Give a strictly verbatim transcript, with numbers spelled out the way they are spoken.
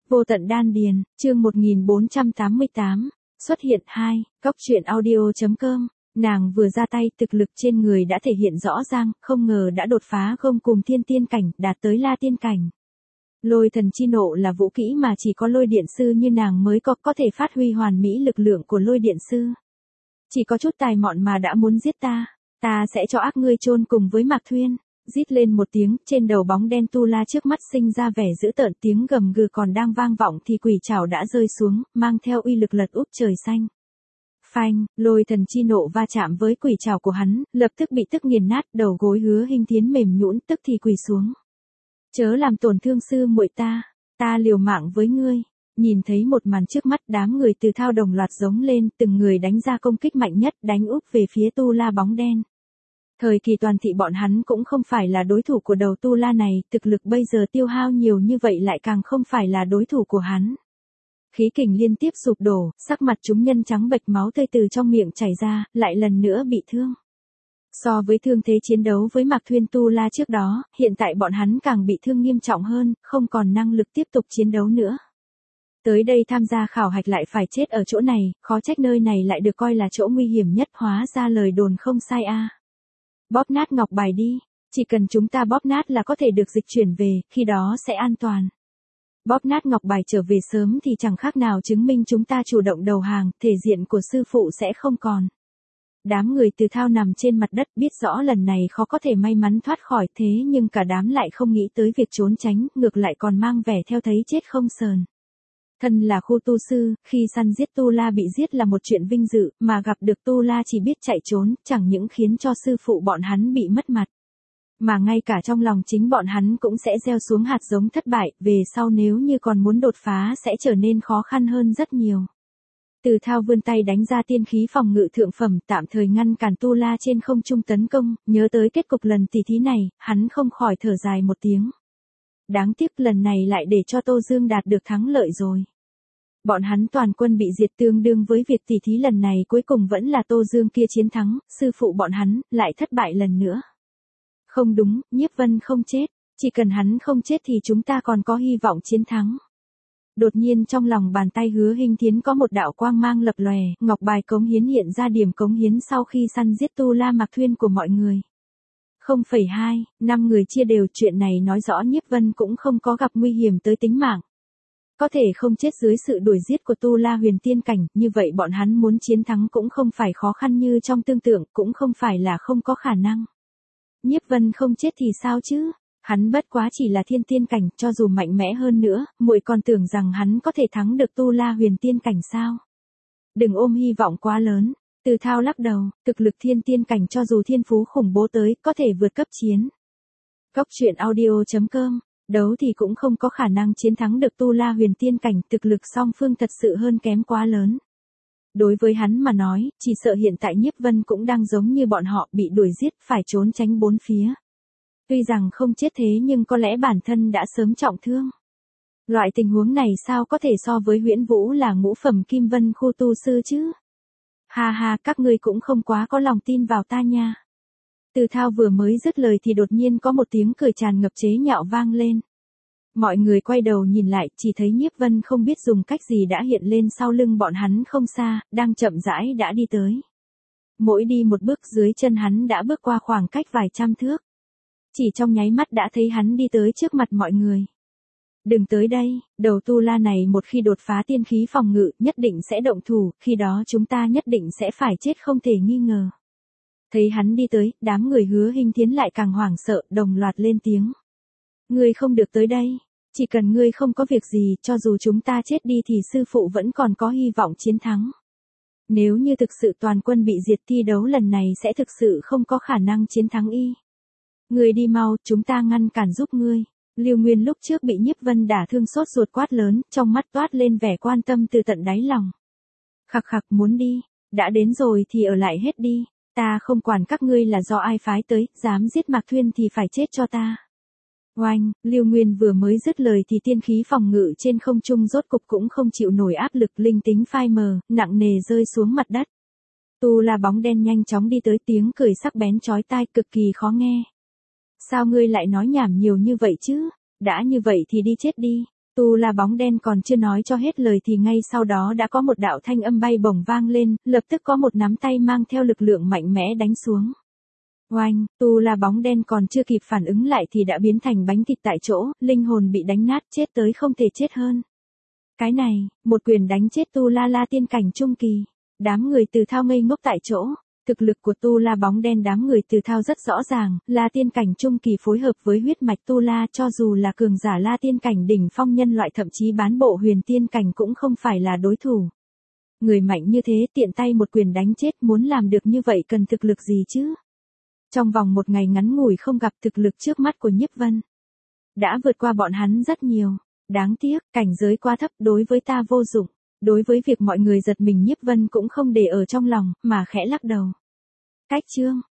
Vô tận đan điền, chương một nghìn bốn trăm tám mươi tám, xuất hiện hai, cóc truyện audio.com, nàng vừa ra tay thực lực trên người đã thể hiện rõ ràng, không ngờ đã đột phá gông cùng thiên tiên cảnh, đạt tới la tiên cảnh. Lôi thần chi nộ là vũ kỹ mà chỉ có lôi điện sư như nàng mới có, có thể phát huy hoàn mỹ lực lượng của lôi điện sư. Chỉ có chút tài mọn mà đã muốn giết ta, ta sẽ cho ác ngươi chôn cùng với Mạc Thuyên. Rít lên một tiếng, trên đầu bóng đen tu la trước mắt sinh ra vẻ dữ tợn, tiếng gầm gừ còn đang vang vọng thì quỷ trảo đã rơi xuống, mang theo uy lực lật úp trời xanh. Phanh, lôi thần chi nộ va chạm với quỷ trảo của hắn, lập tức bị tức nghiền nát, đầu gối Hứa Hinh Thiến mềm nhũn, tức thì quỳ xuống. Chớ làm tổn thương sư muội ta, ta liều mạng với ngươi. Nhìn thấy một màn trước mắt, đám người Từ Thao đồng loạt giống lên, từng người đánh ra công kích mạnh nhất, đánh úp về phía tu la bóng đen. Thời kỳ toàn thị bọn hắn cũng không phải là đối thủ của đầu tu la này, thực lực bây giờ tiêu hao nhiều như vậy lại càng không phải là đối thủ của hắn. Khí kình liên tiếp sụp đổ, sắc mặt chúng nhân trắng bệch, máu tươi từ trong miệng chảy ra, lại lần nữa bị thương. So với thương thế chiến đấu với Mạc Thuyên tu la trước đó, hiện tại bọn hắn càng bị thương nghiêm trọng hơn, không còn năng lực tiếp tục chiến đấu nữa. Tới đây tham gia khảo hạch lại phải chết ở chỗ này, khó trách nơi này lại được coi là chỗ nguy hiểm nhất, hóa ra lời đồn không sai a. À. Bóp nát ngọc bài đi, chỉ cần chúng ta bóp nát là có thể được dịch chuyển về, khi đó sẽ an toàn. Bóp nát ngọc bài trở về sớm thì chẳng khác nào chứng minh chúng ta chủ động đầu hàng, thể diện của sư phụ sẽ không còn. Đám người Từ Thao nằm trên mặt đất biết rõ lần này khó có thể may mắn thoát khỏi, thế nhưng cả đám lại không nghĩ tới việc trốn tránh, ngược lại còn mang vẻ theo thấy chết không sờn. Thân là khu tu sư, khi săn giết tu la bị giết là một chuyện vinh dự, mà gặp được tu la chỉ biết chạy trốn, chẳng những khiến cho sư phụ bọn hắn bị mất mặt. Mà ngay cả trong lòng chính bọn hắn cũng sẽ gieo xuống hạt giống thất bại, về sau nếu như còn muốn đột phá sẽ trở nên khó khăn hơn rất nhiều. Từ Thao vươn tay đánh ra tiên khí phòng ngự thượng phẩm, tạm thời ngăn cản tu la trên không trung tấn công, nhớ tới kết cục lần tỷ thí này, hắn không khỏi thở dài một tiếng. Đáng tiếc lần này lại để cho Tô Dương đạt được thắng lợi rồi. Bọn hắn toàn quân bị diệt, tương đương với việc tỷ thí lần này cuối cùng vẫn là Tô Dương kia chiến thắng, sư phụ bọn hắn lại thất bại lần nữa. Không đúng, Nhiếp Vân không chết, chỉ cần hắn không chết thì chúng ta còn có hy vọng chiến thắng. Đột nhiên trong lòng bàn tay Hứa Hinh Thiến có một đạo quang mang lập lòe, ngọc bài cống hiến hiện ra điểm cống hiến sau khi săn giết tu la Mạc Thuyên của mọi người. không phẩy hai, năm người chia đều, chuyện này nói rõ Nhiếp Vân cũng không có gặp nguy hiểm tới tính mạng. Có thể không chết dưới sự đuổi giết của tu la huyền tiên cảnh, như vậy bọn hắn muốn chiến thắng cũng không phải khó khăn như trong tương tượng, cũng không phải là không có khả năng. Nhiếp Vân không chết thì sao chứ? Hắn bất quá chỉ là thiên tiên cảnh, cho dù mạnh mẽ hơn nữa, muội còn tưởng rằng hắn có thể thắng được tu la huyền tiên cảnh sao? Đừng ôm hy vọng quá lớn. Từ Thao lắc đầu, thực lực thiên tiên cảnh cho dù thiên phú khủng bố tới, có thể vượt cấp chiến. Cóc truyện audio.com, đấu thì cũng không có khả năng chiến thắng được tu la huyền tiên cảnh, thực lực song phương thật sự hơn kém quá lớn. Đối với hắn mà nói, chỉ sợ hiện tại Nhiếp Vân cũng đang giống như bọn họ, bị đuổi giết, phải trốn tránh bốn phía. Tuy rằng không chết thế nhưng có lẽ bản thân đã sớm trọng thương. Loại tình huống này sao có thể so với Huyễn Vũ là ngũ phẩm kim vân khu tu sư chứ? Ha ha, các ngươi cũng không quá có lòng tin vào ta nha. Từ Thao vừa mới dứt lời thì đột nhiên có một tiếng cười tràn ngập chế nhạo vang lên. Mọi người quay đầu nhìn lại, chỉ thấy Nhiếp Vân không biết dùng cách gì đã hiện lên sau lưng bọn hắn không xa, đang chậm rãi đã đi tới. Mỗi đi một bước dưới chân hắn đã bước qua khoảng cách vài trăm thước. Chỉ trong nháy mắt đã thấy hắn đi tới trước mặt mọi người. Đừng tới đây, đầu tu la này một khi đột phá tiên khí phòng ngự nhất định sẽ động thủ, khi đó chúng ta nhất định sẽ phải chết không thể nghi ngờ. Thấy hắn đi tới, đám người Hứa Hinh Thiến lại càng hoảng sợ, đồng loạt lên tiếng. Ngươi không được tới đây, chỉ cần ngươi không có việc gì, cho dù chúng ta chết đi thì sư phụ vẫn còn có hy vọng chiến thắng. Nếu như thực sự toàn quân bị diệt, thi đấu lần này sẽ thực sự không có khả năng chiến thắng y. Ngươi đi mau, chúng ta ngăn cản giúp ngươi. Lưu Nguyên lúc trước bị Nhiếp Vân đả thương sốt ruột quát lớn, trong mắt toát lên vẻ quan tâm từ tận đáy lòng. Khặc khặc, muốn đi, đã đến rồi thì ở lại hết đi, ta không quản các ngươi là do ai phái tới, dám giết Mạc Thuyên thì phải chết cho ta. Oanh, Lưu Nguyên vừa mới dứt lời thì tiên khí phòng ngự trên không trung rốt cục cũng không chịu nổi áp lực, linh tính phai mờ, nặng nề rơi xuống mặt đất. Tu la bóng đen nhanh chóng đi tới, tiếng cười sắc bén chói tai cực kỳ khó nghe. Sao ngươi lại nói nhảm nhiều như vậy chứ? Đã như vậy thì đi chết đi. Tu La bóng đen còn chưa nói cho hết lời thì ngay sau đó đã có một đạo thanh âm bay bổng vang lên, lập tức có một nắm tay mang theo lực lượng mạnh mẽ đánh xuống. Oanh, Tu La bóng đen còn chưa kịp phản ứng lại thì đã biến thành bánh thịt tại chỗ, linh hồn bị đánh nát chết tới không thể chết hơn. Cái này, một quyền đánh chết Tu La La tiên cảnh trung kỳ. Đám người Từ Thao ngây ngốc tại chỗ. Thực lực của Tu La bóng đen đám người Từ Thao rất rõ ràng, La tiên cảnh trung kỳ phối hợp với huyết mạch Tu La cho dù là cường giả La tiên cảnh đỉnh phong nhân loại thậm chí bán bộ huyền tiên cảnh cũng không phải là đối thủ. Người mạnh như thế tiện tay một quyền đánh chết, muốn làm được như vậy cần thực lực gì chứ? Trong vòng một ngày ngắn ngủi không gặp, thực lực trước mắt của Nhiếp Vân đã vượt qua bọn hắn rất nhiều. Đáng tiếc, cảnh giới quá thấp, đối với ta vô dụng. Đối với việc mọi người giật mình Nhiếp Vân cũng không để ở trong lòng, mà khẽ lắc đầu. Cách chương,